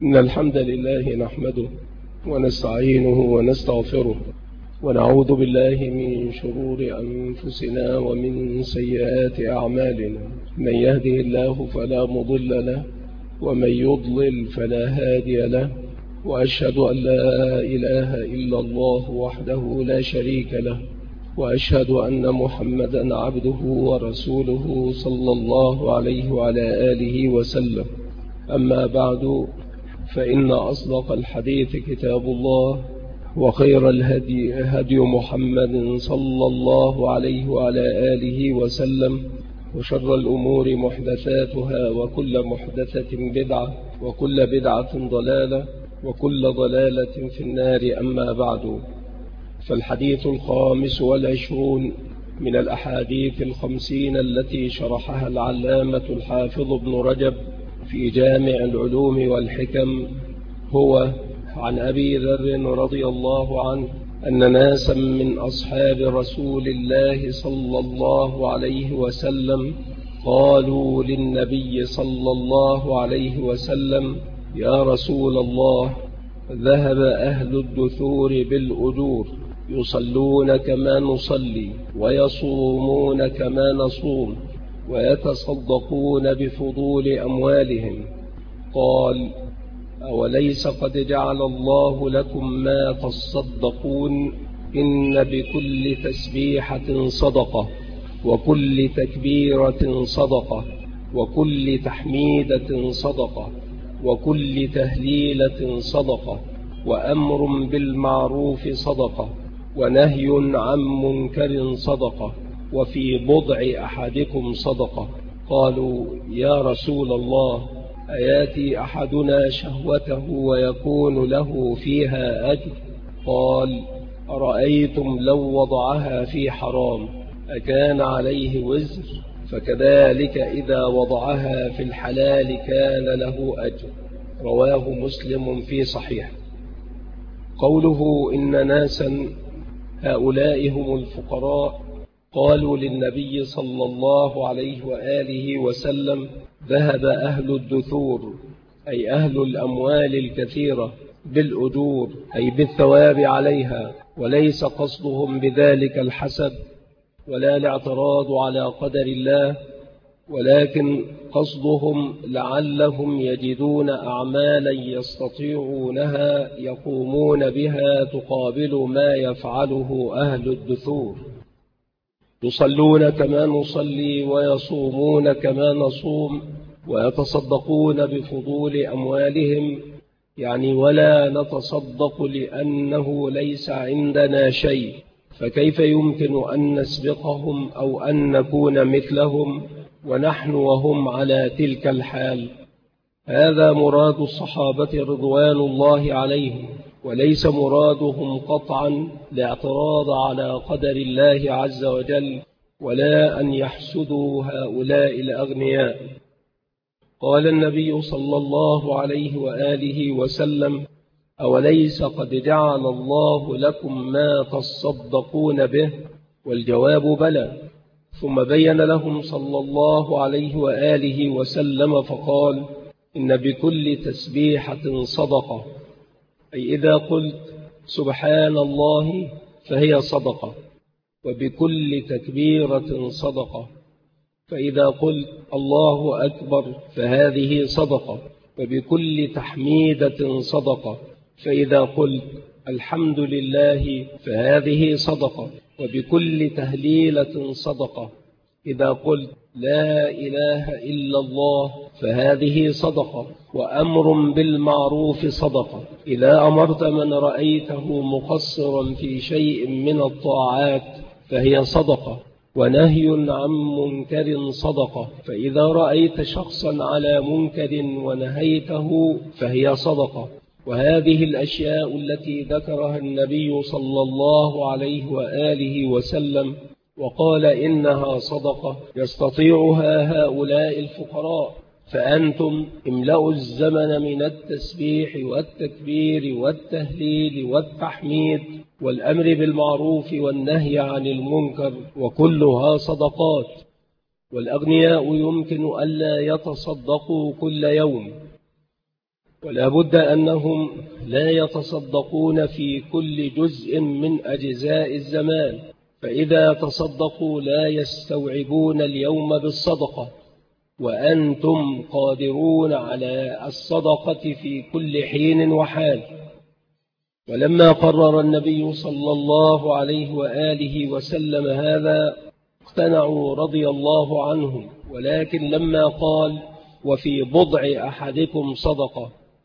إن الحمد لله نحمده ونستعينه ونستغفره ونعوذ بالله من شرور أنفسنا ومن سيئات أعمالنا. من يهده الله فلا مضل له ومن يضلل فلا هادي له، وأشهد أن لا إله إلا الله وحده لا شريك له، وأشهد أن محمدا عبده ورسوله صلى الله عليه وعلى آله وسلم. أما بعد، فإن أصدق الحديث كتاب الله، وخير الهدي هدي محمد صلى الله عليه وعلى آله وسلم، وشر الأمور محدثاتها، وكل محدثة بدعة، وكل بدعة ضلالة، وكل ضلالة في النار. أما بعد، فالحديث 25 من الأحاديث 50 التي شرحها العلامة الحافظ ابن رجب في جامع العلوم والحكم هو عن أبي ذر رضي الله عنه أن ناسا من أصحاب رسول الله صلى الله عليه وسلم قالوا للنبي صلى الله عليه وسلم: يا رسول الله، ذهب أهل الدثور بالأجور، يصلون كما نصلي، ويصومون كما نصوم، ويتصدقون بفضول أموالهم. قال: أوليس قد جعل الله لكم ما تصدقون؟ إن بكل تسبيحة صدقة، وكل تكبيرة صدقة، وكل تحميدة صدقة، وكل تهليلة صدقة، وأمر بالمعروف صدقة، ونهي عن منكر صدقة، وفي بضع أحدكم صدقة. قالوا: يا رسول الله، أياتي أحدنا شهوته ويكون له فيها أجر؟ قال: أرأيتم لو وضعها في حرام أكان عليه وزر؟ فكذلك إذا وضعها في الحلال كان له أجر. رواه مسلم في صحيح. قوله إن ناسا، هؤلاء هم الفقراء، قالوا للنبي صلى الله عليه وآله وسلم: ذهب أهل الدثور، أي أهل الأموال الكثيرة، بالأجور، أي بالثواب عليها، وليس قصدهم بذلك الحسد ولا الاعتراض على قدر الله، ولكن قصدهم لعلهم يجدون أعمالا يستطيعونها يقومون بها تقابل ما يفعله أهل الدثور. يصلون كما نصلي، ويصومون كما نصوم، ويتصدقون بفضول أموالهم، يعني ولا نتصدق لأنه ليس عندنا شيء، فكيف يمكن أن نسبقهم أو أن نكون مثلهم ونحن وهم على تلك الحال؟ هذا مراد الصحابة رضوان الله عليهم، وليس مرادهم قطعا الاعتراض على قدر الله عز وجل، ولا أن يحسدوا هؤلاء الأغنياء. قال النبي صلى الله عليه وآله وسلم: أوليس قد جعل الله لكم ما تصدقون به؟ والجواب بلى. ثم بين لهم صلى الله عليه وآله وسلم فقال: إن بكل تسبيحة صدقة، أي إذا قلت سبحان الله فهي صدقة، وبكل تكبيرة صدقة، فإذا قلت الله أكبر فهذه صدقة، وبكل تحميدة صدقة، فإذا قلت الحمد لله فهذه صدقة، وبكل تهليلة صدقة، إذا قلت لا إله إلا الله فهذه صدقة، وأمر بالمعروف صدقة، إذا أمرت من رأيته مقصرا في شيء من الطاعات فهي صدقة، ونهي عن منكر صدقة، فإذا رأيت شخصا على منكر ونهيته فهي صدقة. وهذه الأشياء التي ذكرها النبي صلى الله عليه وآله وسلم وقال إنها صدقة يستطيعها هؤلاء الفقراء، فأنتم املأوا الزمن من التسبيح والتكبير والتهليل والتحميد والأمر بالمعروف والنهي عن المنكر، وكلها صدقات. والأغنياء يمكن ألا يتصدقوا كل يوم، ولا بد أنهم لا يتصدقون في كل جزء من أجزاء الزمان، فإذا تصدقوا لا يستوعبون اليوم بالصدقة، وأنتم قادرون على الصدقة في كل حين وحال. ولما قرر النبي صلى الله عليه وآله وسلم هذا اقتنعوا رضي الله عنهم، ولكن لما قال وفي بضع أحدكم صدقة،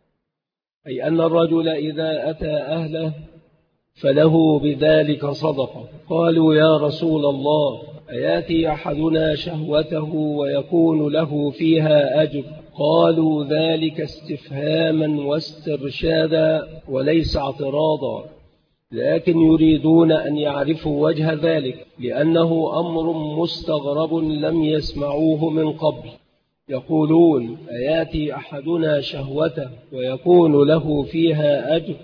أي أن الرجل إذا أتى أهله فله بذلك صدقة. قالوا يا رسول الله أياتي أحدنا شهوته ويكون له فيها أجر؟ قالوا ذلك استفهاما واسترشادا وليس اعتراضا، لكن يريدون أن يعرفوا وجه ذلك لأنه أمر مستغرب لم يسمعوه من قبل. يقولون أياتي أحدنا شهوته ويكون له فيها أجر؟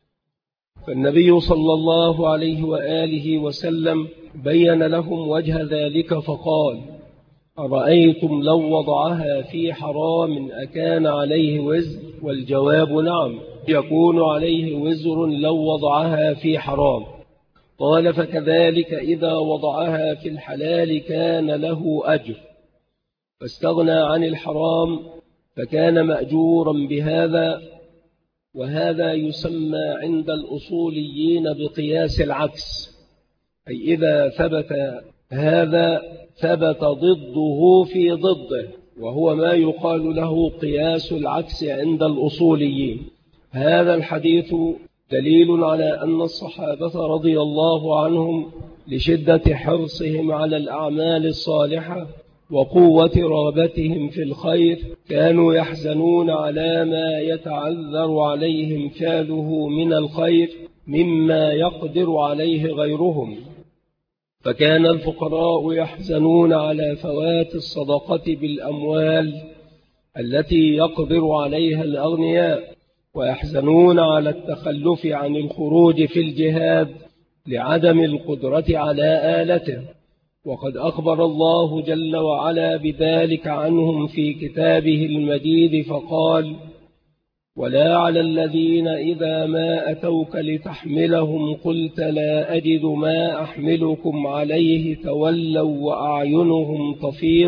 فالنبي صلى الله عليه وآله وسلم بين لهم وجه ذلك فقال أرأيتم لو وضعها في حرام أكان عليه وزر؟ والجواب نعم، يكون عليه وزر لو وضعها في حرام. قال فكذلك إذا وضعها في الحلال كان له أجر، فاستغنى عن الحرام فكان مأجورا بهذا. وهذا يسمى عند الأصوليين بقياس العكس، أي إذا ثبت هذا ثبت ضده في ضده، وهو ما يقال له قياس العكس عند الأصوليين. هذا الحديث دليل على أن الصحابة رضي الله عنهم لشدة حرصهم على الأعمال الصالحة وقوة رغبتهم في الخير كانوا يحزنون على ما يتعذر عليهم فعله من الخير مما يقدر عليه غيرهم. فكان الفقراء يحزنون على فوات الصدقة بالأموال التي يقدر عليها الأغنياء، ويحزنون على التخلف عن الخروج في الجهاد لعدم القدرة على آلته. وقد أخبر الله جل وعلا بذلك عنهم في كتابه المجيد فقال ولا على الذين إذا ما أتوك لتحملهم قلت لا أجد ما أحملكم عليه تولوا وأعينهم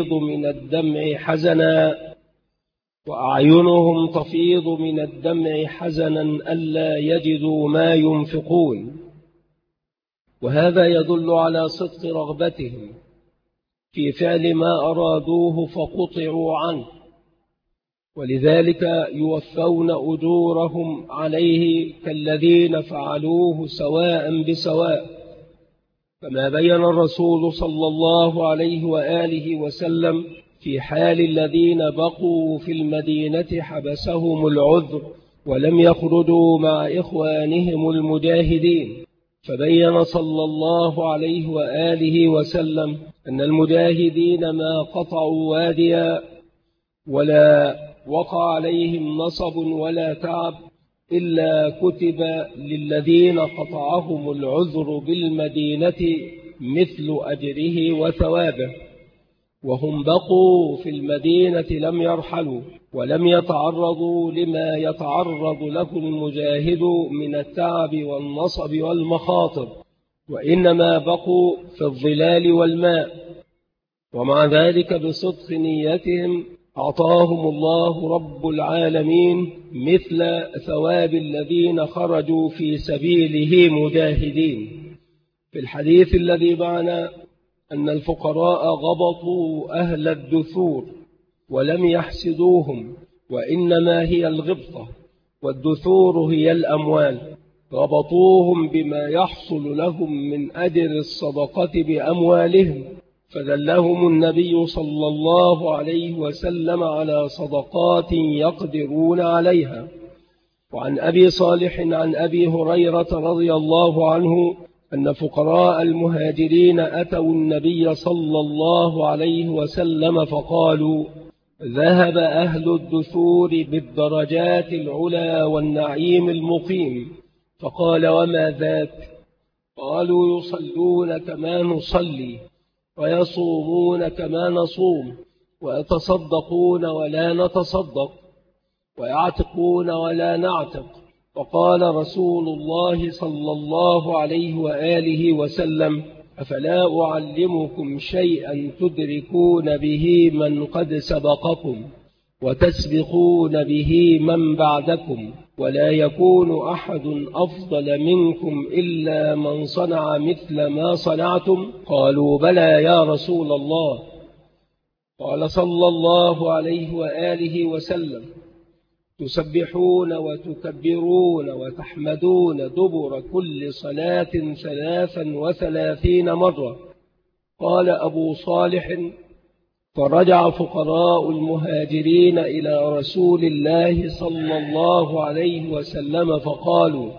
تفيض من الدمع حزنا ألا يجدوا ما ينفقون. وهذا يدل على صدق رغبتهم في فعل ما أرادوه فقطعوا عنه، ولذلك يوفون أجورهم عليه كالذين فعلوه سواء بسواء. كما بين الرسول صلى الله عليه وآله وسلم في حال الذين بقوا في المدينة حبسهم العذر ولم يخرجوا مع إخوانهم المجاهدين، فبين صلى الله عليه وآله وسلم أن المجاهدين ما قطعوا واديا ولا وقع عليهم نصب ولا تعب إلا كتب للذين قطعهم العذر بالمدينة مثل أجره وثوابه، وهم بقوا في المدينة لم يرحلوا ولم يتعرضوا لما يتعرض له المجاهد من التعب والنصب والمخاطر، وإنما بقوا في الظلال والماء. ومع ذلك بصدق نيتهم أعطاهم الله رب العالمين مثل ثواب الذين خرجوا في سبيله مجاهدين. في الحديث الذي معنا أن الفقراء غبطوا أهل الدثور ولم يحسدوهم، وإنما هي الغبطة، والدثور هي الأموال، غبطوهم بما يحصل لهم من أجر الصدقة بأموالهم، فدلهم النبي صلى الله عليه وسلم على صدقات يقدرون عليها. وعن أبي صالح عن أبي هريرة رضي الله عنه أن فقراء المهاجرين أتوا النبي صلى الله عليه وسلم فقالوا ذهب أهل الدثور بالدرجات العلا والنعيم المقيم. فقال وما ذاك؟ قالوا يصلون كما نصلي ويصومون كما نصوم ويتصدقون ولا نتصدق. ويعتقون ولا نعتق. وقال رسول الله صلى الله عليه وآله وسلم: أفلا أعلمكم شيئا تدركون به من قد سبقكم وتسبقون به من بعدكم، ولا يكون أحد أفضل منكم إلا من صنع مثل ما صنعتم؟ قالوا: بلى يا رسول الله. قال صلى الله عليه وآله وسلم: تسبحون وتكبرون وتحمدون دبر كل صلاة 33 مرة. قال أبو صالح: فرجع فقراء المهاجرين إلى رسول الله صلى الله عليه وسلم فقالوا: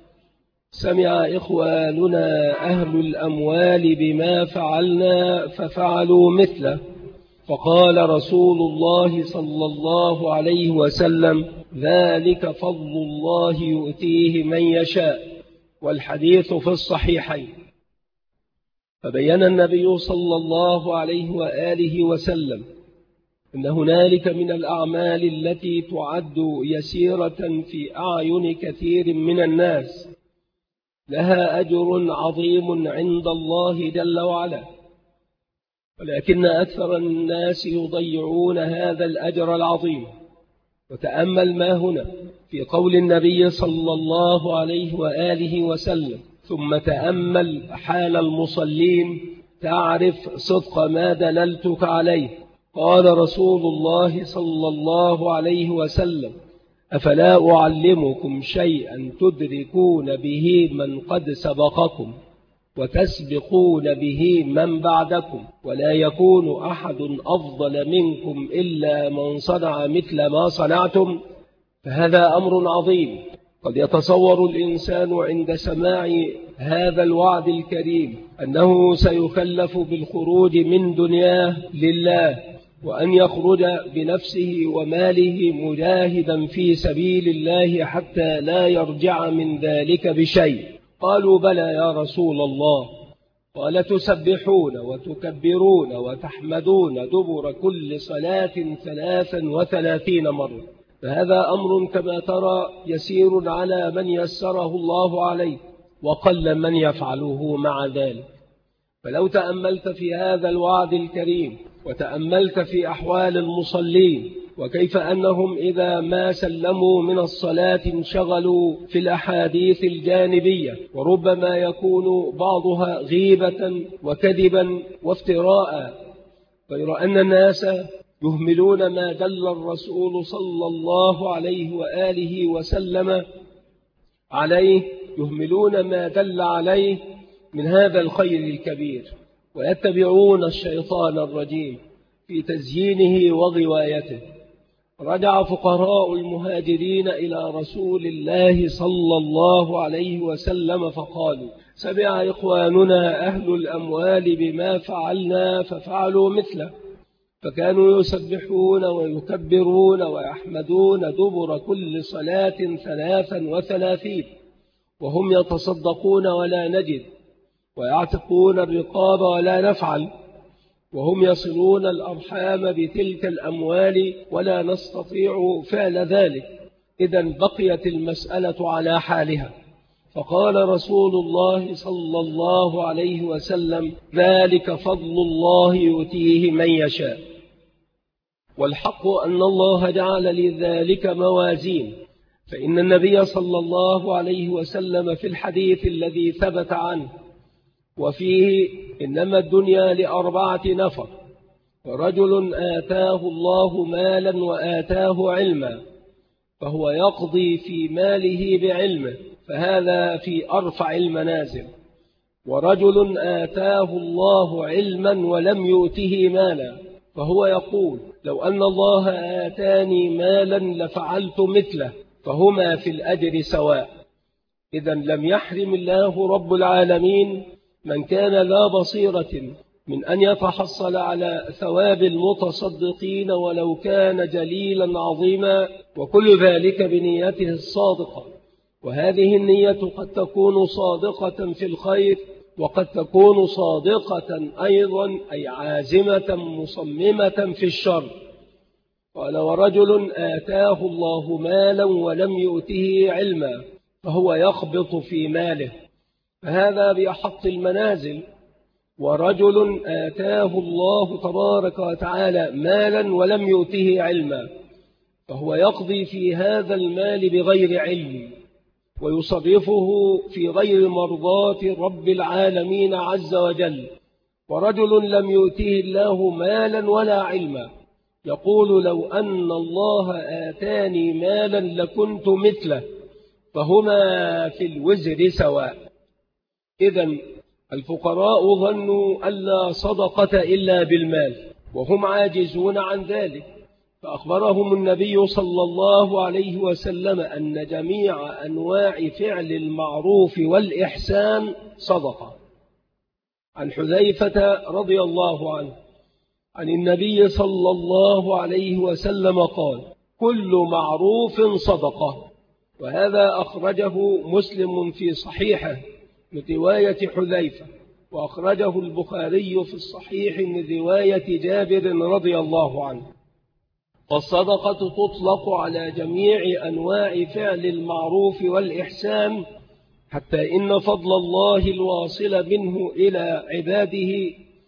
سمع إخواننا أهل الأموال بما فعلنا ففعلوا مثله. فقال رسول الله صلى الله عليه وسلم: ذلك فضل الله يؤتيه من يشاء. والحديث في الصحيحين. فبين النبي صلى الله عليه وآله وسلم أن هنالك من الأعمال التي تعد يسيرة في أعين كثير من الناس لها أجر عظيم عند الله جل وعلا، ولكن أكثر الناس يضيعون هذا الأجر العظيم. وتأمل ما هنا في قول النبي صلى الله عليه وآله وسلم: ثم تأمل حال المصلين تعرف صدق ما دللتك عليه. قال رسول الله صلى الله عليه وسلم: أفلا أعلمكم شيئا تدركون به من قد سبقكم وتسبقون به من بعدكم، ولا يكون أحد أفضل منكم إلا من صنع مثل ما صنعتم؟ فهذا أمر عظيم. قد يتصور الإنسان عند سماع هذا الوعد الكريم أنه سيكلف بالخروج من دنياه لله، وأن يخرج بنفسه وماله مجاهدا في سبيل الله حتى لا يرجع من ذلك بشيء. قالوا: بلى يا رسول الله. قال: تسبحون وتكبرون وتحمدون دبر كل صلاة 33 مرة. فهذا أمر كما ترى يسير على من يسره الله عليه، وقل من يفعله مع ذلك. فلو تأملت في هذا الوعد الكريم وتأملت في أحوال المصلين وكيف أنهم إذا ما سلموا من الصلاة انشغلوا في الأحاديث الجانبية، وربما يكون بعضها غيبة وكذبا وافتراء، غير أن الناس يهملون ما دل الرسول صلى الله عليه وآله وسلم عليه، يهملون ما دل عليه من هذا الخير الكبير، ويتبعون الشيطان الرجيم في تزيينه وغوايته. رجع فقراء المهاجرين إلى رسول الله صلى الله عليه وسلم فقالوا: سمع إخواننا أهل الأموال بما فعلنا ففعلوا مثله. فكانوا يسبحون ويكبرون ويحمدون دبر كل صلاة 33، وهم يتصدقون ولا نجد، ويعتقون الرقاب ولا نفعل، وهم يصلون الأرحام بتلك الأموال ولا نستطيع فعل ذلك. إذن بقيت المسألة على حالها. فقال رسول الله صلى الله عليه وسلم: ذلك فضل الله يؤتيه من يشاء. والحق أن الله جعل لذلك موازين، فإن النبي صلى الله عليه وسلم في الحديث الذي ثبت عنه وفيه: إنما الدنيا ل4 نفر: رجل آتاه الله مالا وآتاه علما فهو يقضي في ماله بعلمه، فهذا في أرفع المنازل. ورجل آتاه الله علما ولم يؤته مالا فهو يقول: لو أن الله آتاني مالا لفعلت مثله، فهما في الأجر سواء. إذن لم يحرم الله رب العالمين من كان لا بصيرة من أن يتحصل على ثواب المتصدقين ولو كان جليلا عظيما، وكل ذلك بنيته الصادقة. وهذه النية قد تكون صادقة في الخير، وقد تكون صادقة أيضا أي عازمة مصممة في الشر. قال: ورجل آتاه الله مالا ولم يؤته علما فهو يخبط في ماله، فهذا بأحط المنازل. ورجل آتاه الله تبارك وتعالى مالا ولم يؤته علما فهو يقضي في هذا المال بغير علم ويصرفه في غير مرضاة رب العالمين عز وجل. ورجل لم يؤته الله مالا ولا علما يقول: لو أن الله آتاني مالا لكنت مثله، فهما في الوزر سواء. إذن الفقراء ظنوا ألا صدقة إلا بالمال وهم عاجزون عن ذلك، فأخبرهم النبي صلى الله عليه وسلم أن جميع أنواع فعل المعروف والإحسان صدقة. عن حذيفة رضي الله عنه عن النبي صلى الله عليه وسلم قال: كل معروف صدقة. وهذا أخرجه مسلم في صحيحه من رواية حذيفة، وأخرجه البخاري في الصحيح من رواية جابر رضي الله عنه. فالصدقة تطلق على جميع أنواع فعل المعروف والإحسان، حتى إن فضل الله الواصل منه إلى عباده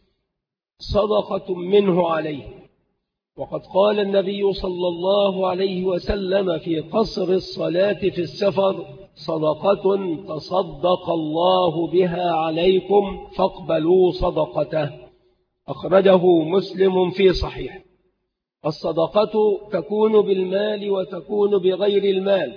صدقة منه عليه. وقد قال النبي صلى الله عليه وسلم في قصر الصلاة في السفر: صدقة تصدق الله بها عليكم فاقبلوا صدقته. أخرجه مسلم في صحيح. الصدقة تكون بالمال وتكون بغير المال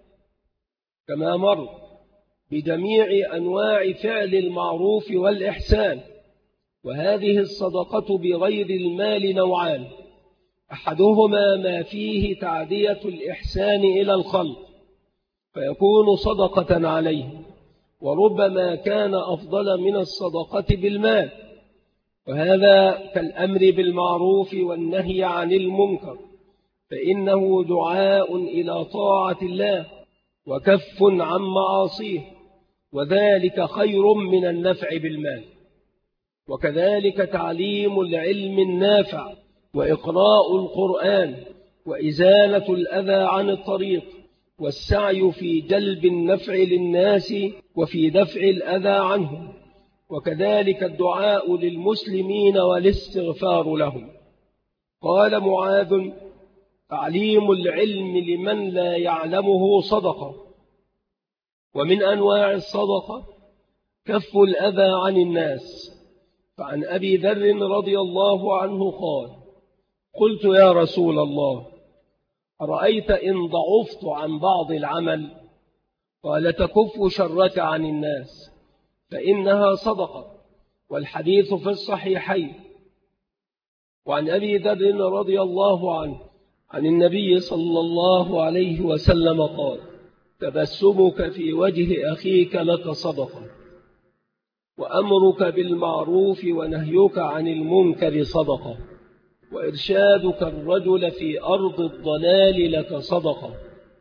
كما مر بجميع أنواع فعل المعروف والإحسان. وهذه الصدقة بغير المال نوعان: أحدهما ما فيه تعدية الإحسان إلى الخلق فيكون صدقة عليه، وربما كان أفضل من الصدقة بالمال، وهذا كالأمر بالمعروف والنهي عن المنكر، فإنه دعاء إلى طاعة الله وكف عن معاصيه، وذلك خير من النفع بالمال. وكذلك تعليم العلم النافع وإقراء القرآن وإزالة الأذى عن الطريق والسعي في جلب النفع للناس وفي دفع الأذى عنهم، وكذلك الدعاء للمسلمين والاستغفار لهم. قال معاذ: تعليم العلم لمن لا يعلمه صدقة. ومن أنواع الصدقة كف الأذى عن الناس. فعن أبي ذر رضي الله عنه قال: قلت يا رسول الله، أرأيت إن ضعفت عن بعض العمل؟ قال: تكف شرك عن الناس فإنها صدقة. والحديث في الصحيحين. وعن أبي ذر رضي الله عنه عن النبي صلى الله عليه وسلم قال: تبسمك في وجه أخيك لك صدقة، وأمرك بالمعروف ونهيك عن المنكر صدقة، وإرشادك الرجل في أرض الضلال لك صدقة،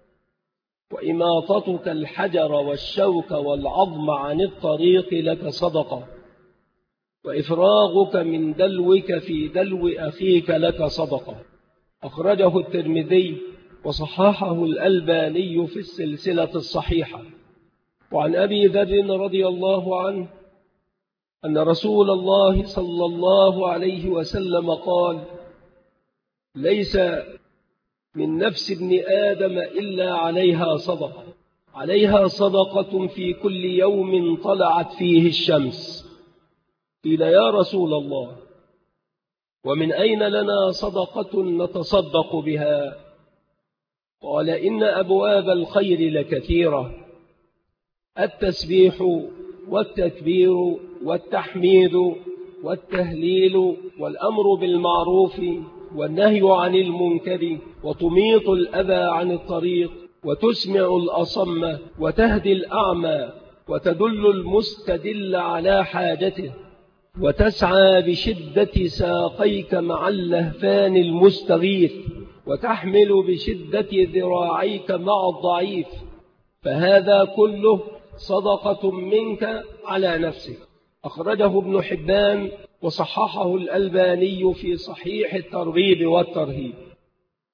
وإماطتك الحجر والشوك والعظم عن الطريق لك صدقة، وإفراغك من دلوك في دلو أخيك لك صدقة. أخرجه الترمذي وصححه الألباني في السلسلة الصحيحة. وعن أبي ذر رضي الله عنه أن رسول الله صلى الله عليه وسلم قال: ليس من نفس ابن آدم إلا عليها صدقة، عليها صدقة في كل يوم طلعت فيه الشمس. قيل: يا رسول الله، ومن أين لنا صدقة نتصدق بها؟ قال: إن أبواب الخير لكثيرة: التسبيح والتكبير والتحميد والتهليل والأمر بالمعروف والنهي عن المنكر، وتميط الأذى عن الطريق، وتسمع الأصم، وتهدي الأعمى، وتدل المستدل على حاجته، وتسعى بشدة ساقيك مع اللهفان المستغيث، وتحمل بشدة ذراعيك مع الضعيف، فهذا كله صدقة منك على نفسك. أخرجه ابن حبان وصححه الألباني في صحيح الترغيب والترهيب.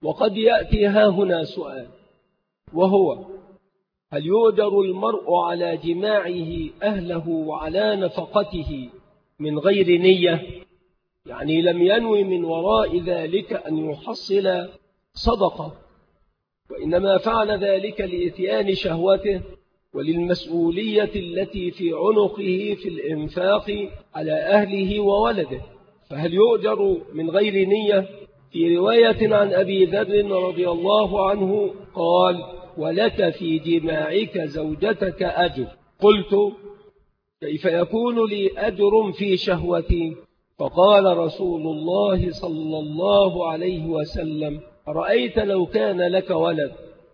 وقد يأتي هنا سؤال، وهو: هل يؤجر المرء على جماعه أهله وعلى نفقته من غير نية؟ يعني لم ينوي من وراء ذلك أن يحصل صدقة، وإنما فعل ذلك لإتيان شهوته وللمسؤولية التي في عنقه في الإنفاق على أهله وولده، فهل يؤجر من غير نية؟ في رواية عن أبي ذر رضي الله عنه قال: ولك في جماعك زوجتك أجر. قلت: كيف يكون لي أجر في شهوتي؟ فقال رسول الله صلى الله عليه وسلم: رأيت لو كان لك ولد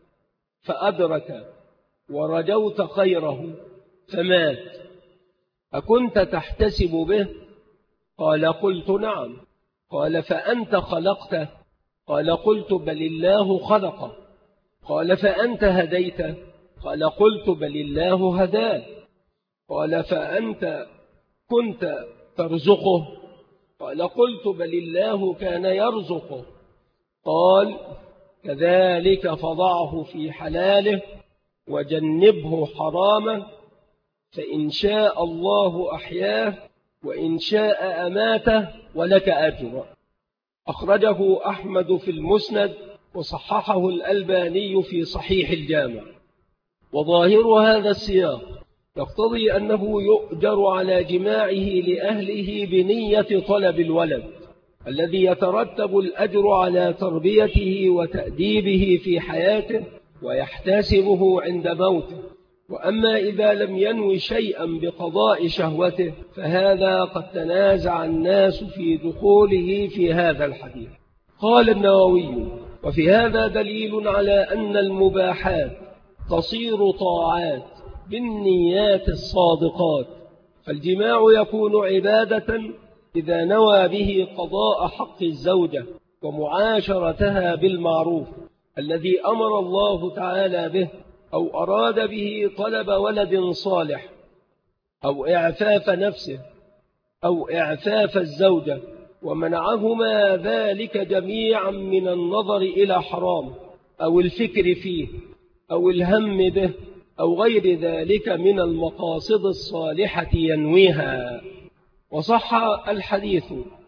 فأدرك ورجوت خيره فمات، أكنت تحتسب به؟ قال: قلت: نعم. قال: فأنت خلقته؟ قال: قلت: بل الله خلقه. قال: فأنت هديته؟ قال: قلت: بل الله هداه. قال: فأنت كنت ترزقه؟ قال: قلت: بل الله كان يرزقه. قال: كذلك فضعه في حلاله وجنبه حرامه، فإن شاء الله أحياه وإن شاء أماته ولك أجر. أخرجه أحمد في المسند وصححه الألباني في صحيح الجامع. وظاهر هذا السياق يقتضي أنه يؤجر على جماعه لأهله بنية طلب الولد، الذي يترتب الأجر على تربيته وتأديبه في حياته ويحتسبه عند موته. وأما إذا لم ينوي شيئا بقضاء شهوته فهذا قد تنازع الناس في دخوله في هذا الحديث. قال النووي: وفي هذا دليل على أن المباحات تصير طاعات بالنيات الصادقات، فالجماع يكون عبادة إذا نوى به قضاء حق الزوجة ومعاشرتها بالمعروف الذي أمر الله تعالى به، أو أراد به طلب ولد صالح، أو إعفاف نفسه، أو إعفاف الزوجة، ومنعهما ذلك جميعا من النظر إلى حرام أو الفكر فيه أو الهم به أو غير ذلك من المقاصد الصالحة ينويها. وصح الحديث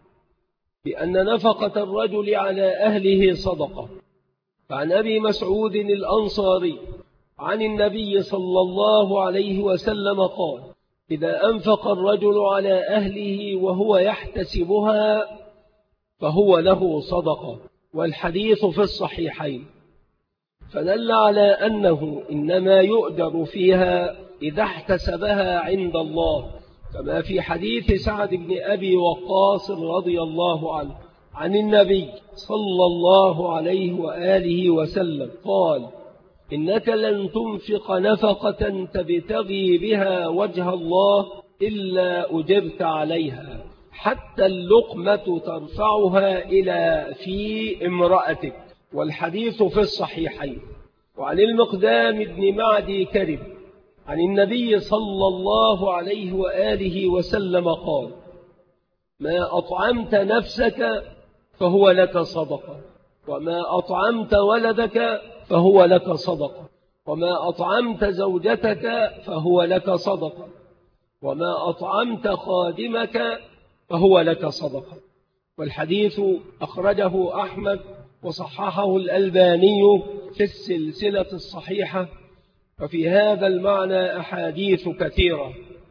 بأن نفقة الرجل على أهله صدقة، فعن أبي مسعود الأنصاري عن النبي صلى الله عليه وسلم قال: إذا أنفق الرجل على أهله وهو يحتسبها فهو له صدقة. والحديث في الصحيحين، فدل على أنه إنما يؤجر فيها إذا احتسبها عند الله، كما في حديث سعد بن أبي وقاص رضي الله عنه عن النبي صلى الله عليه وآله وسلم قال: إنك لن تنفق نفقة تبتغي بها وجه الله إلا أجبت عليها، حتى اللقمة ترفعها إلى في امرأتك. والحديث في الصحيحين. وعن المقدام بن معدي كرب عن النبي صلى الله عليه وآله وسلم قال: ما أطعمت نفسك فهو لك صدقة، وما أطعمت ولدك فهو لك صدقة، وما أطعمت زوجتك فهو لك صدقة، وما أطعمت خادمك فهو لك صدقة. والحديث أخرجه أحمد وصححه الألباني في السلسلة الصحيحة، وفي هذا المعنى أحاديث كثيرة.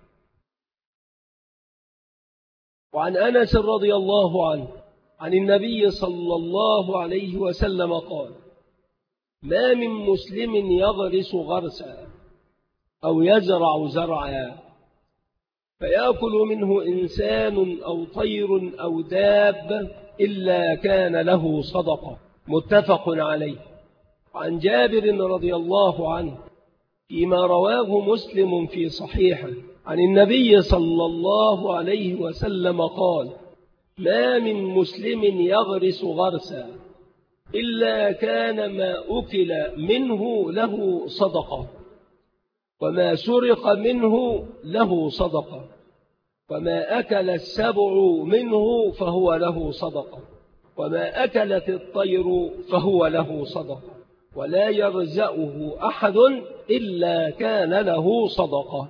وعن أنس رضي الله عنه عن النبي صلى الله عليه وسلم قال: ما من مسلم يغرس غرسا أو يزرع زرعا فيأكل منه إنسان أو طير أو دابة إلا كان له صدقة. متفق عليه. وعن جابر رضي الله عنه فيما رواه مسلم في صحيحه عن النبي صلى الله عليه وسلم قال: ما من مسلم يغرس غرسا إلا كان ما أكل منه له صدقة، وما سرق منه له صدقة، وما أكل السبع منه فهو له صدقة، وما أكلت الطير فهو له صدقة، ولا يرزأه أحد إلا كان له صدقة.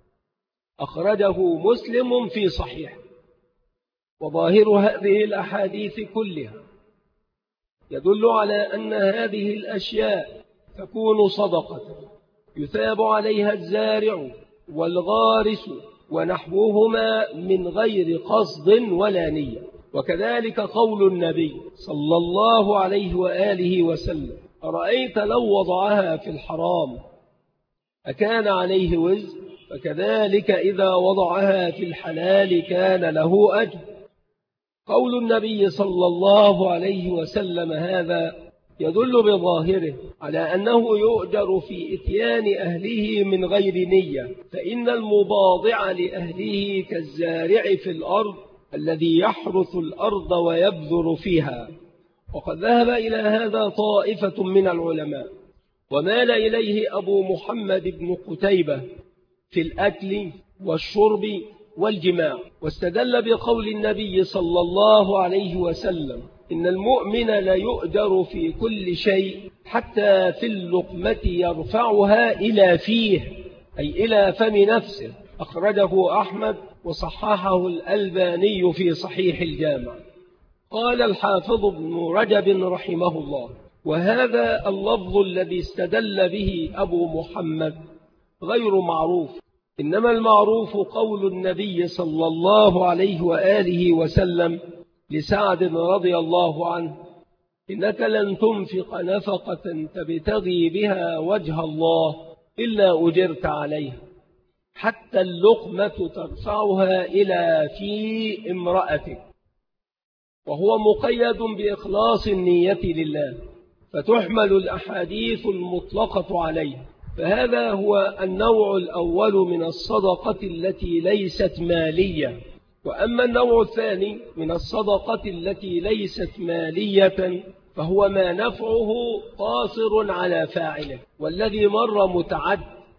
أخرجه مسلم في صحيح. وظاهر هذه الأحاديث كلها يدل على أن هذه الأشياء تكون صدقة يثاب عليها الزارع والغارس ونحوهما من غير قصد ولا نية. وكذلك قول النبي صلى الله عليه وآله وسلم: أرأيت لو وضعها في الحرام أكان عليه وزر؟ فكذلك إذا وضعها في الحلال كان له أجر. قول النبي صلى الله عليه وسلم هذا يدل بظاهره على أنه يؤجر في إتيان أهله من غير نية، فإن المباضع لأهله كالزارع في الأرض الذي يحرث الأرض ويبذر فيها. وقد ذهب إلى هذا طائفة من العلماء، ومال إليه أبو محمد بن قتيبة في الأكل والشرب والجماع، واستدل بقول النبي صلى الله عليه وسلم: إن المؤمن لا يؤجر في كل شيء حتى في اللقمة يرفعها إلى فيه، أي إلى فم نفسه. أخرجه أحمد وصححه الألباني في صحيح الجامع. قال الحافظ ابن رجب رحمه الله: وهذا اللفظ الذي استدل به أبو محمد غير معروف، إنما المعروف قول النبي صلى الله عليه وآله وسلم لسعد رضي الله عنه: إنك لن تنفق نفقة تبتغي بها وجه الله إلا أجرت عليها، حتى اللقمة ترفعها إلى في امرأتك. وهو مقيد بإخلاص النية لله، فتحمل الأحاديث المطلقة عليه. فهذا هو النوع الأول من الصدقة التي ليست مالية. وأما النوع الثاني من الصدقة التي ليست مالية فهو ما نفعه قاصر على فاعله، والذي مر متعد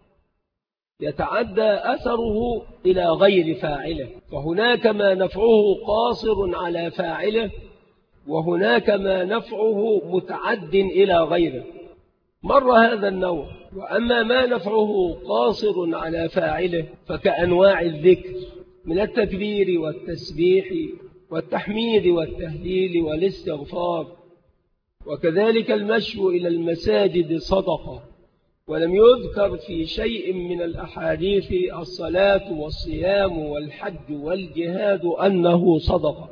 يتعدى أثره إلى غير فاعله. فهناك ما نفعه قاصر على فاعله، وهناك ما نفعه متعد إلى غيره. مر هذا النوع. وأما ما نفعه قاصر على فاعله فكأنواع الذكر من التكبير والتسبيح والتحميد والتهليل والاستغفار، وكذلك المشي إلى المساجد صدقة. ولم يذكر في شيء من الأحاديث الصلاة والصيام والحج والجهاد أنه صدقة.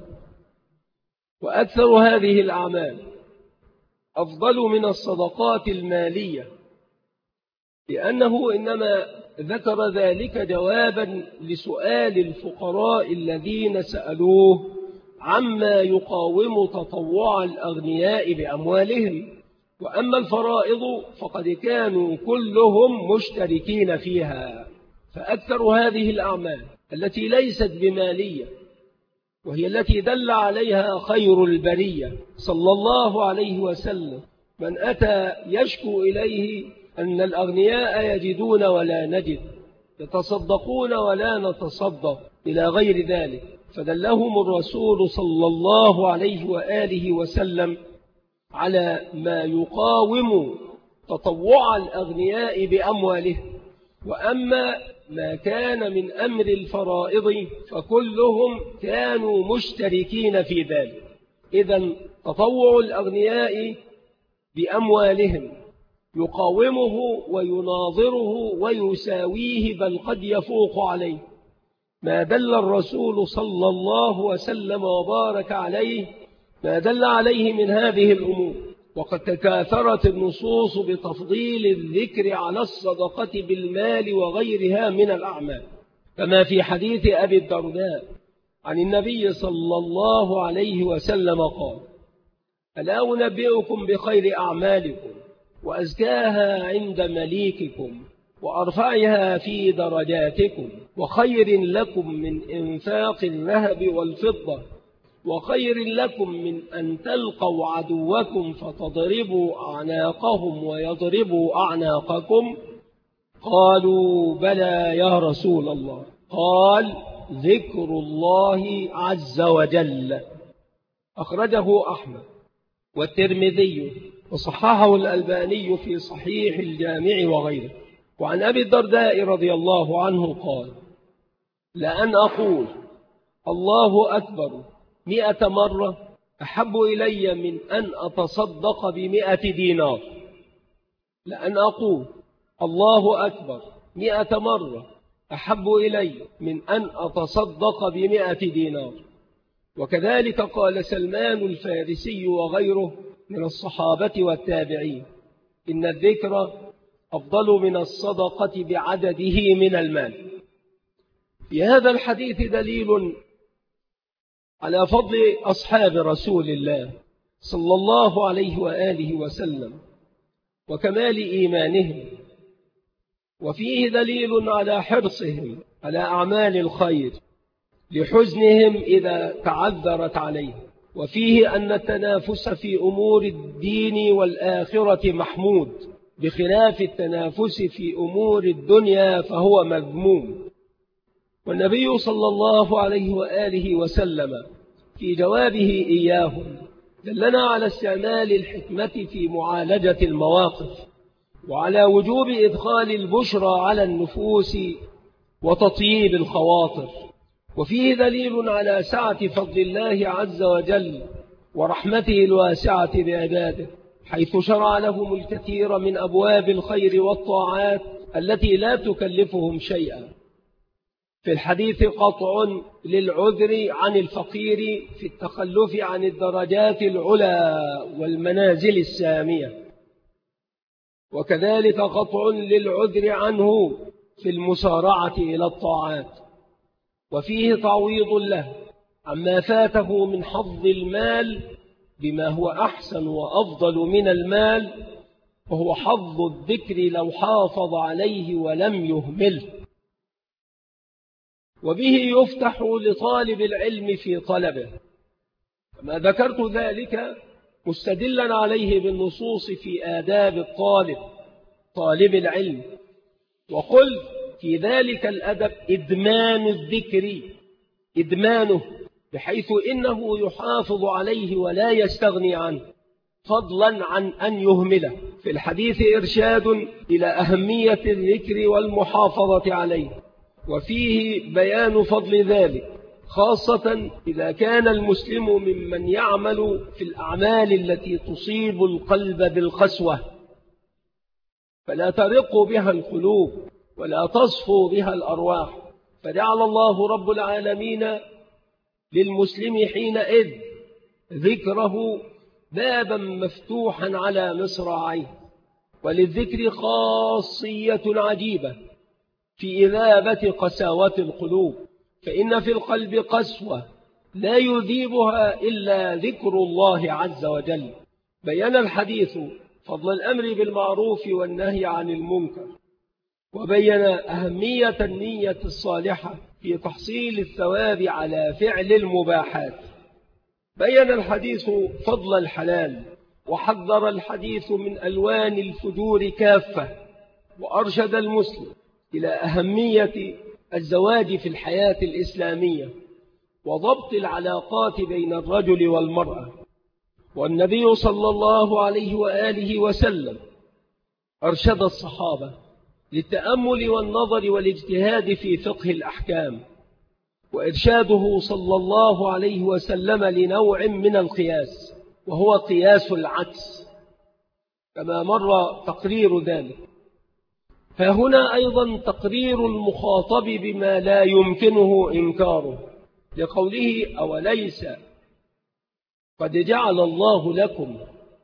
وأكثر هذه الأعمال أفضل من الصدقات المالية، لأنه إنما ذكر ذلك جوابا لسؤال الفقراء الذين سألوه عما يقاوم تطوع الأغنياء بأموالهم. وأما الفرائض فقد كانوا كلهم مشتركين فيها. فأكثر هذه الأعمال التي ليست بمالية، وهي التي دل عليها خير البرية صلى الله عليه وسلم: من أتى يشكو إليه أن الأغنياء يجدون ولا نجد، يتصدقون ولا نتصدق، إلى غير ذلك. فدلهم الرسول صلى الله عليه وآله وسلم على ما يقاوم تطوع الأغنياء بأموالهم. وأما ما كان من أمر الفرائض فكلهم كانوا مشتركين في ذلك. إذن تطوع الأغنياء بأموالهم يقاومه ويناظره ويساويه، بل قد يفوق عليه ما دل الرسول صلى الله وسلم وبارك عليه، ما دل عليه من هذه الأمور. وقد تكاثرت النصوص بتفضيل الذكر على الصدقة بالمال وغيرها من الأعمال، كما في حديث أبي الدرداء عن النبي صلى الله عليه وسلم قال: ألا أنبئكم بخير أعمالكم وأزكاها عند مليككم وأرفعها في درجاتكم، وخير لكم من إنفاق الذهب والفضة، وخير لكم من أن تلقوا عدوكم فتضربوا أعناقهم ويضربوا أعناقكم؟ قالوا: بلى يا رسول الله. قال: ذكر الله عز وجل. أخرجه أحمد والترمذي وصححه الألباني في صحيح الجامع وغيره. وعن أبي الدرداء رضي الله عنه قال: لأن أقول الله أكبر 100 مرة أحب إلي من أن أتصدق ب100 دينار. لأن أقول الله أكبر 100 مرة أحب إلي من أن أتصدق ب100 دينار. وكذلك قال سلمان الفارسي وغيره من الصحابة والتابعين: إن الذكر أفضل من الصدقة بعدده من المال. في هذا الحديث دليل على فضل أصحاب رسول الله صلى الله عليه وآله وسلم وكمال إيمانهم، وفيه دليل على حرصهم على أعمال الخير لحزنهم إذا تعذرت عليه، وفيه أن التنافس في أمور الدين والآخرة محمود بخلاف التنافس في أمور الدنيا فهو مذموم. والنبي صلى الله عليه وآله وسلم في جوابه إياهم دلنا على استعمال الحكمة في معالجة المواقف، وعلى وجوب إدخال البشرى على النفوس وتطييب الخواطر. وفيه دليل على سعة فضل الله عز وجل ورحمته الواسعة بعباده، حيث شرع لهم الكثير من أبواب الخير والطاعات التي لا تكلفهم شيئا. في الحديث قطع للعذر عن الفقير في التخلف عن الدرجات العلى والمنازل السامية، وكذلك قطع للعذر عنه في المسارعة إلى الطاعات. وفيه تعويض له عما فاته من حظ المال بما هو أحسن وأفضل من المال، وهو حظ الذكر لو حافظ عليه ولم يهمله. وبه يفتح لطالب العلم في طلبه، كما ذكرت ذلك مستدلا عليه بالنصوص في آداب طالب العلم. وقل في ذلك الأدب إدمان الذكر، إدمانه بحيث إنه يحافظ عليه ولا يستغني عنه فضلا عن أن يهمله. في الحديث إرشاد إلى أهمية الذكر والمحافظة عليه، وفيه بيان فضل ذلك، خاصة إذا كان المسلم ممن يعمل في الأعمال التي تصيب القلب بالقسوة، فلا ترق بها القلوب ولا تصفو بها الأرواح. فجعل الله رب العالمين للمسلم حينئذ ذكره بابا مفتوحا على مصراعيه. وللذكر خاصية عجيبة في إذابة قساوة القلوب، فإن في القلب قسوة لا يذيبها إلا ذكر الله عز وجل. بيّن الحديث فضل الأمر بالمعروف والنهي عن المنكر، وبيّن أهمية النية الصالحة في تحصيل الثواب على فعل المباحات. بيّن الحديث فضل الحلال، وحذر الحديث من ألوان الفجور كافة، وأرشد المسلم إلى أهمية الزواج في الحياة الإسلامية وضبط العلاقات بين الرجل والمرأة. والنبي صلى الله عليه وآله وسلم أرشد الصحابة للتأمل والنظر والاجتهاد في فقه الأحكام، وإرشاده صلى الله عليه وسلم لنوع من القياس، وهو قياس العكس كما مر تقرير ذلك. فهنا أيضا تقرير المخاطب بما لا يمكنه إنكاره، لقوله: أوليس قد جعل الله لكم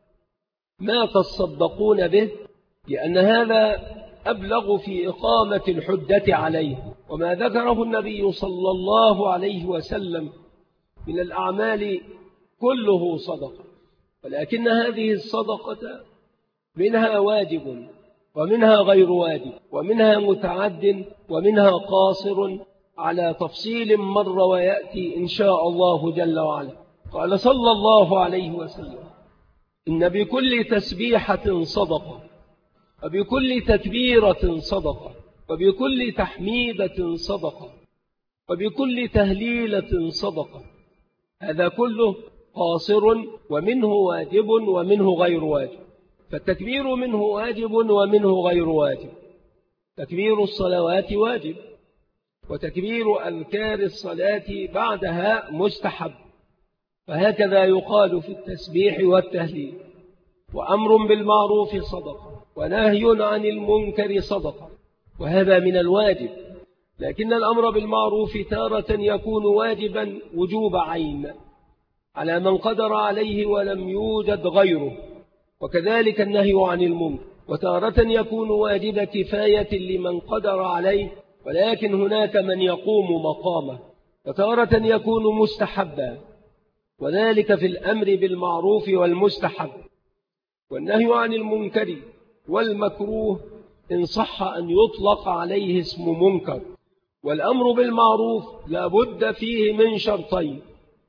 ما تصدقون به، لأن هذا أبلغ في إقامة الحجة عليه. وما ذكره النبي صلى الله عليه وسلم من الأعمال كله صدقة، ولكن هذه الصدقة منها واجب ومنها غير واجب، ومنها متعد ومنها قاصر، على تفصيل مر ويأتي إن شاء الله جل وعلا. قال صلى الله عليه وسلم: إن بكل تسبيحة صدقة، وبكل تكبيرة صدقة، وبكل تحميدة صدقة، وبكل تهليلة صدقة. هذا كله قاصر ومنه واجب ومنه غير واجب. فالتكبير منه واجب ومنه غير واجب. تكبير الصلوات واجب، وتكبير أذكار الصلاة بعدها مستحب، فهكذا يقال في التسبيح والتهليل. وأمر بالمعروف صدقة، ونهي عن المنكر صدقة، وهذا من الواجب. لكن الأمر بالمعروف تارة يكون واجبا وجوب عين على من قدر عليه ولم يوجد غيره، وكذلك النهي عن المنكر، وتارة يكون واجب كفاية لمن قدر عليه ولكن هناك من يقوم مقامه، وتارة يكون مستحبا، وذلك في الأمر بالمعروف والمستحب. والنهي عن المنكر والمكروه إن صح أن يطلق عليه اسم منكر. والأمر بالمعروف لا بد فيه من شرطين.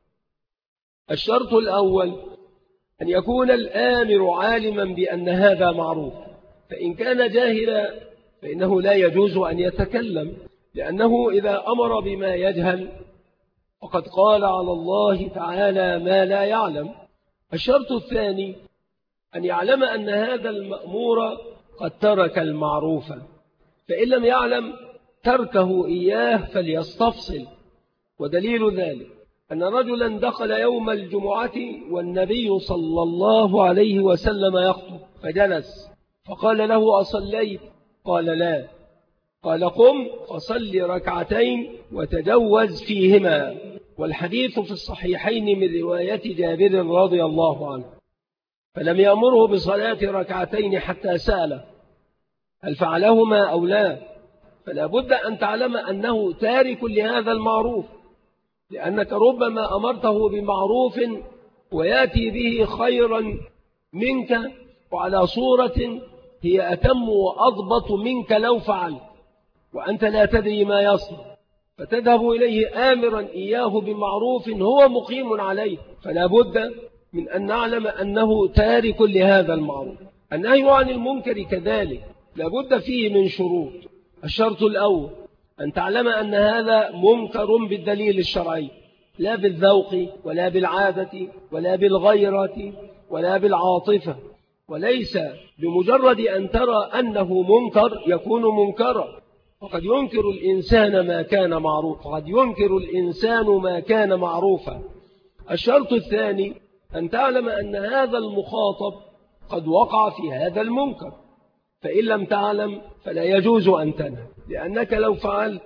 الشرط الأول أن يكون الآمر عالما بأن هذا معروف، فإن كان جاهلا فإنه لا يجوز أن يتكلم، لأنه إذا أمر بما يجهل وقد قال على الله تعالى ما لا يعلم. الشرط الثاني أن يعلم أن هذا المأمور قد ترك المعروف، فإن لم يعلم تركه إياه فليستفصل. ودليل ذلك أن رجلا دخل يوم الجمعة والنبي صلى الله عليه وسلم يخطب، فجلس فقال له: أصليت؟ قال: لا. قال: قم فصل ركعتين وتجوز فيهما. والحديث في الصحيحين من رواية جابر رضي الله عنه. فلم يأمره بصلاة ركعتين حتى سأله هل فعلهما أو لا، فلا بد أن تعلم أنه تارك لهذا المعروف، لأنك ربما أمرته بمعروف ويأتي به خيرا منك وعلى صورة هي أتم وأضبط منك لو فعل، وأنت لا تدري ما يصنع، فتذهب إليه آمرا إياه بمعروف هو مقيم عليه. فلا بد من أن نعلم أنه تارك لهذا المعروف. النهي عن المنكر كذلك لا بد فيه من شروط. الشرط الأول أن تعلم أن هذا منكر بالدليل الشرعي، لا بالذوق ولا بالعادة ولا بالغيرة ولا بالعاطفة، وليس بمجرد أن ترى أنه منكر يكون منكرا، وقد ينكر الإنسان ما كان معروفا، قد ينكر الإنسان ما كان معروفا. الشرط الثاني أن تعلم أن هذا المخاطب قد وقع في هذا المنكر، فإن لم تعلم فلا يجوز أن تنهى، لأنك لو فعلت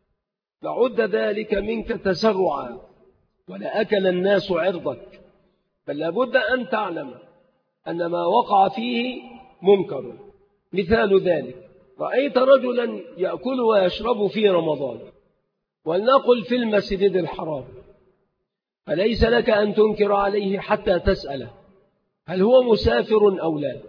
لعد ذلك منك تسرعا ولأكل الناس عرضك، بل لابد أن تعلم أن ما وقع فيه منكر. مثال ذلك: رأيت رجلا يأكل ويشرب في رمضان، ولنقل في المسجد الحرام، فليس لك أن تنكر عليه حتى تسأله هل هو مسافر أو لا،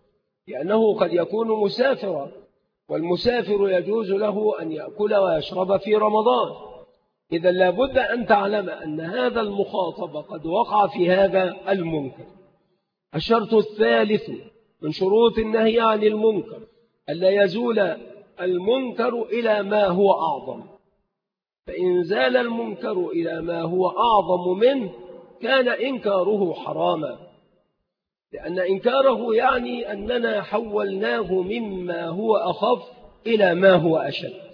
لأنه قد يكون مسافرا، والمسافر يجوز له أن يأكل ويشرب في رمضان. إذا لابد أن تعلم أن هذا المخاطب قد وقع في هذا المنكر. الشرط الثالث من شروط النهي عن المنكر ألا يزول المنكر إلى ما هو أعظم، فإن زال المنكر إلى ما هو أعظم منه كان إنكاره حراما، لأن إنكاره يعني أننا حولناه مما هو أخف إلى ما هو أشد.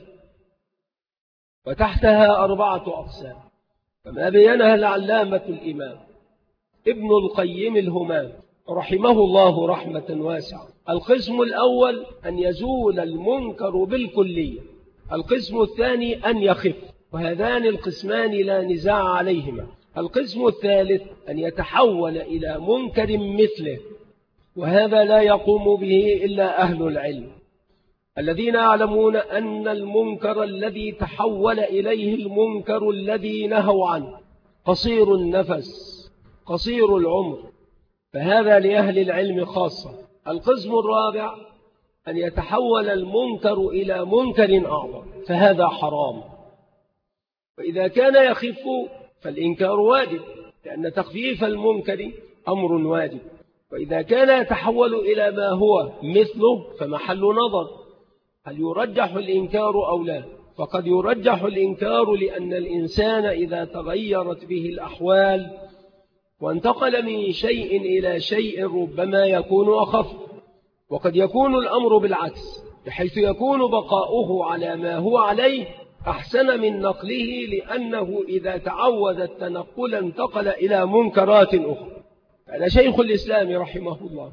وتحتها 4 أقسام كما بينها العلامة الإمام ابن القيم الهمام رحمه الله رحمة واسعة. القسم الأول أن يزول المنكر بالكلية، القسم الثاني أن يخف، وهذان القسمان لا نزاع عليهما. القسم الثالث أن يتحول إلى منكر مثله، وهذا لا يقوم به إلا أهل العلم الذين يعلمون أن المنكر الذي تحول إليه المنكر الذي نهوا عنه قصير النفس قصير العمر، فهذا لأهل العلم خاصة. القسم الرابع أن يتحول المنكر إلى منكر أعظم، فهذا حرام. وإذا كان يخف فالإنكار واجب، لأن تخفيف المنكر أمر واجب. وإذا كان يتحول إلى ما هو مثله فمحل نظر، هل يرجح الإنكار أو لا؟ فقد يرجح الإنكار، لأن الإنسان إذا تغيرت به الأحوال وانتقل من شيء إلى شيء ربما يكون أخف، وقد يكون الأمر بالعكس، بحيث يكون بقاؤه على ما هو عليه أحسن من نقله، لأنه إذا تعود التنقل انتقل إلى منكرات أخرى. هذا شيخ الإسلام رحمه الله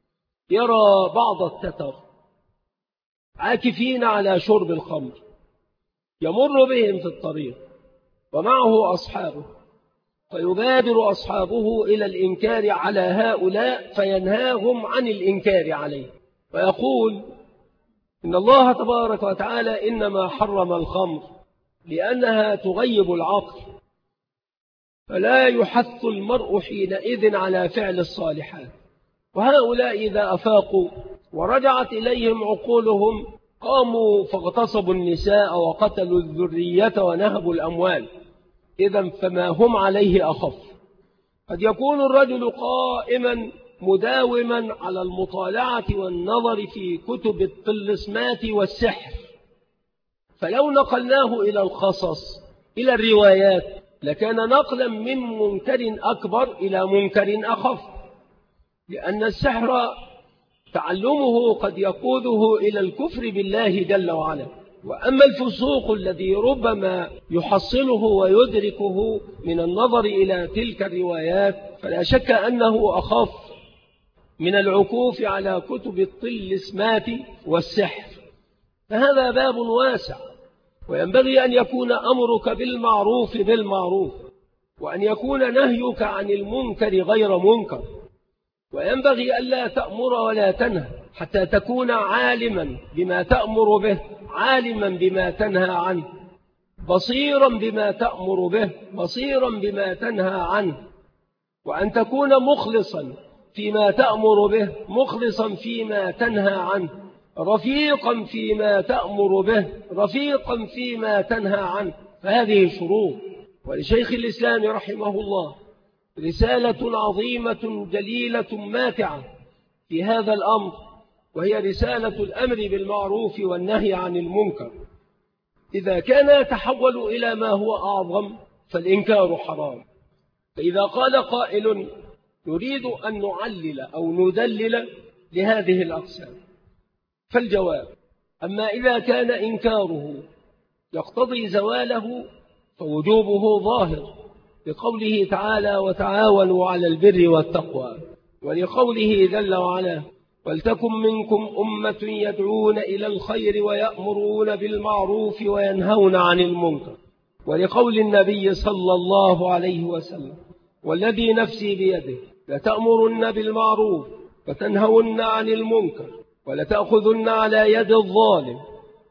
يرى بعض التتر عاكفين على شرب الخمر، يمر بهم في الطريق ومعه أصحابه، فيبادر أصحابه إلى الإنكار على هؤلاء فينهاهم عن الإنكار عليه، ويقول إن الله تبارك وتعالى إنما حرم الخمر لأنها تغيب العقل، فلا يحث المرء حينئذ على فعل الصالحات. وهؤلاء إذا أفاقوا ورجعت إليهم عقولهم قاموا فاغتصبوا النساء وقتلوا الذرية ونهبوا الأموال، إذن فما هم عليه أخف. قد يكون الرجل قائما مداوما على المطالعة والنظر في كتب الطلسمات والسحر، فلو نقلناه إلى القصص إلى الروايات لكان نقلا من منكر أكبر إلى منكر أخف، لأن السحر تعلمه قد يقوده إلى الكفر بالله جل وعلا. وأما الفسوق الذي ربما يحصله ويدركه من النظر إلى تلك الروايات فلا شك أنه أخف من العكوف على كتب الطلسمات والسحر. فهذا باب واسع، وينبغي أن يكون أمرك بالمعروف بالمعروف، وأن يكون نهيك عن المنكر غير منكر، وينبغي ألا تأمر ولا تنهى حتى تكون عالما بما تأمر به، عالما بما تنهى عنه، بصيرا بما تأمر به، بصيرا بما تنهى عنه، وأن تكون مخلصا فيما تأمر به، مخلصا فيما تنهى عنه، رفيقا فيما تأمر به، رفيقا فيما تنهى عنه. فهذه شروط. ولشيخ الإسلام رحمه الله رسالة عظيمة جليلة ماتعة في هذا الأمر، وهي رسالة الأمر بالمعروف والنهي عن المنكر. إذا كان يتحول إلى ما هو أعظم فالإنكار حرام. فإذا قال قائل نريد أن نعلل أو ندلل لهذه الأقسام، فالجواب: أما إذا كان إنكاره يقتضي زواله فوجوبه ظاهر، لقوله تعالى: وتعاونوا على البر والتقوى، ولقوله جل وعلا: ولتكن منكم أمة يدعون إلى الخير ويأمرون بالمعروف وينهون عن المنكر، ولقول النبي صلى الله عليه وسلم: والذي نفسي بيده لتأمرن بالمعروف وتنهون عن المنكر ولتأخذن على يد الظالم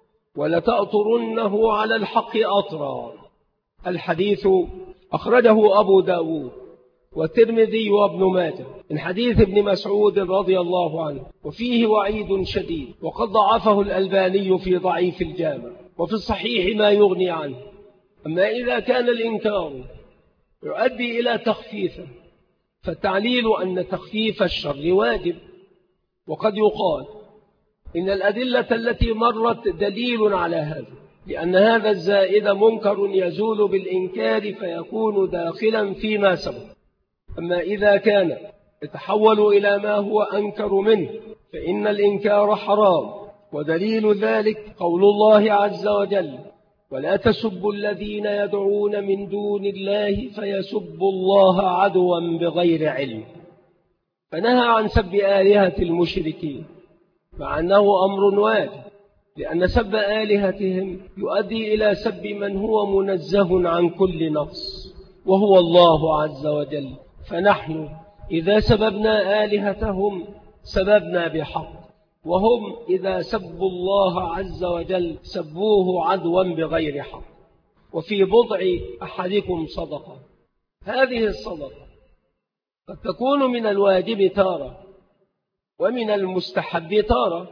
ولتأطرنه على الحق أطرا. الحديث أخرجه أبو داود والترمذي وابن ماجه من حديث ابن مسعود رضي الله عنه، وفيه وعيد شديد، وقد ضعفه الألباني في ضعيف الجامع، وفي الصحيح ما يغني عنه. أما إذا كان الإنكار يؤدي إلى تخفيفه فالتعليل أن تخفيف الشر واجب. وقد يقال إن الأدلة التي مرت دليل على هذا، لأن هذا الزائد منكر يزول بالإنكار فيكون داخلا فيما سبق. أما إذا كان يتحول إلى ما هو أنكر منه فإن الإنكار حرام، ودليل ذلك قول الله عز وجل: ولا تسبوا الذين يدعون من دون الله فيسبوا الله عدوا بغير علم. فنهى عن سب آلهة المشركين، مع أنه أمر واجب، لأن سب آلهتهم يؤدي إلى سب من هو منزه عن كل نقص وهو الله عز وجل. فنحن إذا سببنا آلهتهم سببنا بحق، وهم إذا سبوا الله عز وجل سبوه عدوا بغير حق. وفي بضع أحدكم صدقة، هذه الصدقة قد تكون من الواجب تارة ومن المستحب تارة.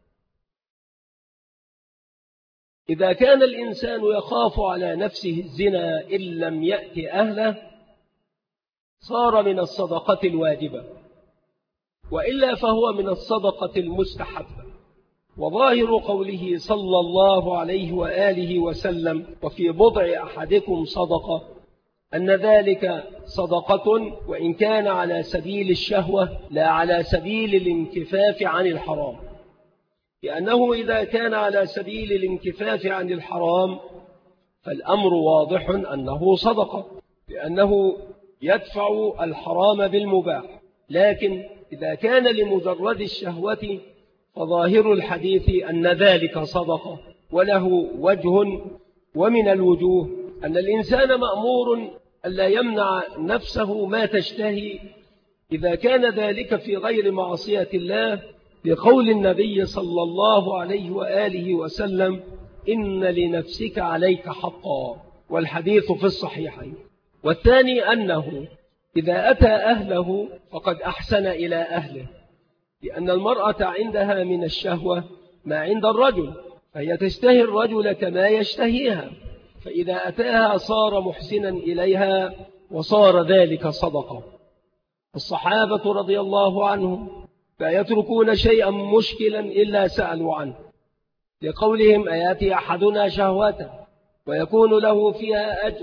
إذا كان الإنسان يخاف على نفسه الزنا إن لم يأتي أهله صار من الصدقة الواجبة، وإلا فهو من الصدقة المستحبة. وظاهر قوله صلى الله عليه وآله وسلم: وفي بضع أحدكم صدقة، أن ذلك صدقة، وإن كان على سبيل الشهوة لا على سبيل الانكفاف عن الحرام، لأنه إذا كان على سبيل الانكفاف عن الحرام فالأمر واضح أنه صدقة، لأنه يدفع الحرام بالمباح. لكن إذا كان لمجرد الشهوة فظاهر الحديث أن ذلك صدقة، وله وجه، ومن الوجوه أن الإنسان مأمور ألا يمنع نفسه ما تشتهي إذا كان ذلك في غير معصية الله، لقول النبي صلى الله عليه وآله وسلم: إن لنفسك عليك حقا، والحديث في الصحيحين. والثاني أنه إذا أتى أهله فقد أحسن إلى أهله، لأن المرأة عندها من الشهوة ما عند الرجل، فهي تشتهي الرجل كما يشتهيها، فإذا أتاها صار محسنا إليها وصار ذلك صدقة. الصحابة رضي الله عنهم لا يتركون شيئا مشكلا إلا سألوا عنه، لقولهم: أياتي أحدنا شهوته ويكون له فيها أجر.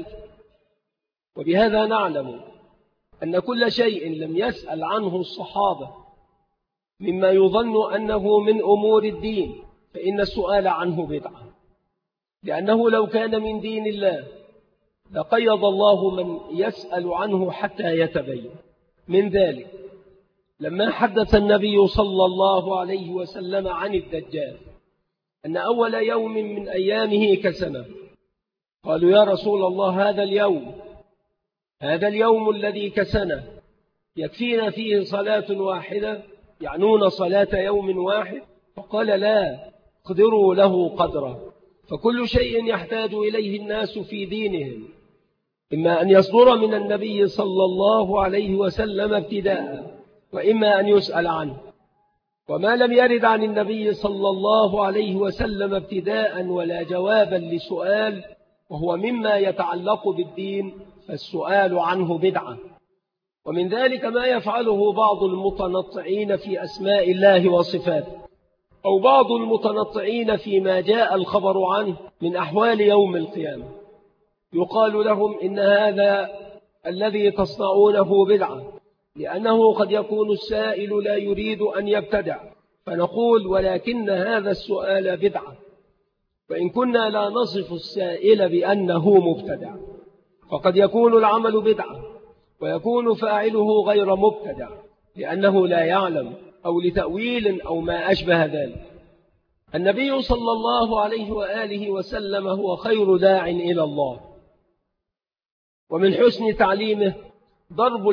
وبهذا نعلم أن كل شيء لم يسأل عنه الصحابة مما يظن أنه من أمور الدين فإن السؤال عنه بدعة، لأنه لو كان من دين الله لقيض الله من يسأل عنه حتى يتبين. من ذلك لما حدث النبي صلى الله عليه وسلم عن الدجال أن أول يوم من أيامه كسنة، قالوا: يا رسول الله، هذا اليوم الذي كسنة يكفينا فيه صلاة واحدة، يعنون صلاة يوم واحد؟ فقال: لا، اقدروا له قدرا، فكل شيء يحتاج إليه الناس في دينهم إما أن يصدر من النبي صلى الله عليه وسلم ابتداء، وإما أن يسأل عنه. وما لم يرد عن النبي صلى الله عليه وسلم ابتداء ولا جوابا لسؤال وهو مما يتعلق بالدين فالسؤال عنه بدعة. ومن ذلك ما يفعله بعض المتنطعين في أسماء الله وصفاته، أو بعض المتنطعين فيما جاء الخبر عنه من أحوال يوم القيامة. يقال لهم: إن هذا الذي تصنعونه بدعة، لأنه قد يكون السائل لا يريد أن يبتدع، فنقول: ولكن هذا السؤال بدعة، وإن كنا لا نصف السائل بأنه مبتدع، فقد يكون العمل بدعة ويكون فاعله غير مبتدع لأنه لا يعلم أو لتأويل أو ما أشبه ذلك. النبي صلى الله عليه وآله وسلم هو خير داع إلى الله، ومن حسن تعليمه ضرب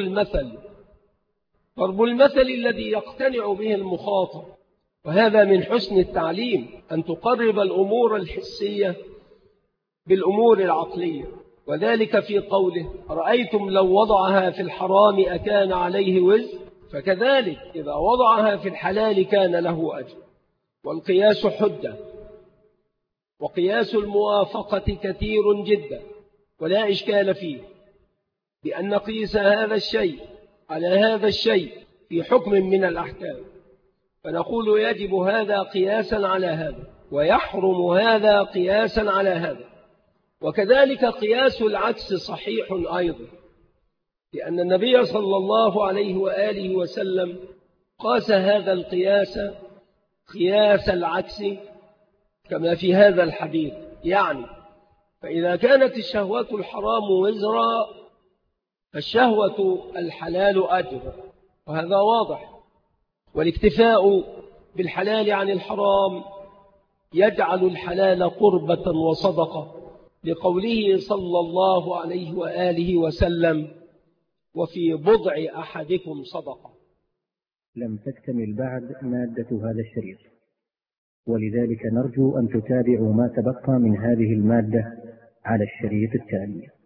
المثل الذي يقتنع به المخاطب، وهذا من حسن التعليم أن تقرب الأمور الحسية بالأمور العقلية، وذلك في قوله: رأيتم لو وضعها في الحرام أكان عليه وزر، فكذلك إذا وضعها في الحلال كان له أجر. والقياس حجة، وقياس الموافقة كثير جدا ولا إشكال فيه، بأن نقيس هذا الشيء على هذا الشيء في حكم من الأحكام، فنقول يجب هذا قياسا على هذا، ويحرم هذا قياسا على هذا. وكذلك قياس العكس صحيح أيضا، لأن النبي صلى الله عليه وآله وسلم قاس هذا القياس قياس العكس كما في هذا الحديث، يعني فإذا كانت الشهوة الحرام وزرا فالشهوة الحلال أجر، وهذا واضح. والاكتفاء بالحلال عن الحرام يجعل الحلال قربة وصدقة، لقوله صلى الله عليه وآله وسلم: وفي بضع أحدكم صدقة. لم تكتمل بعد مادة هذا الشريط، ولذلك نرجو أن تتابعوا ما تبقى من هذه المادة على الشريط التالي.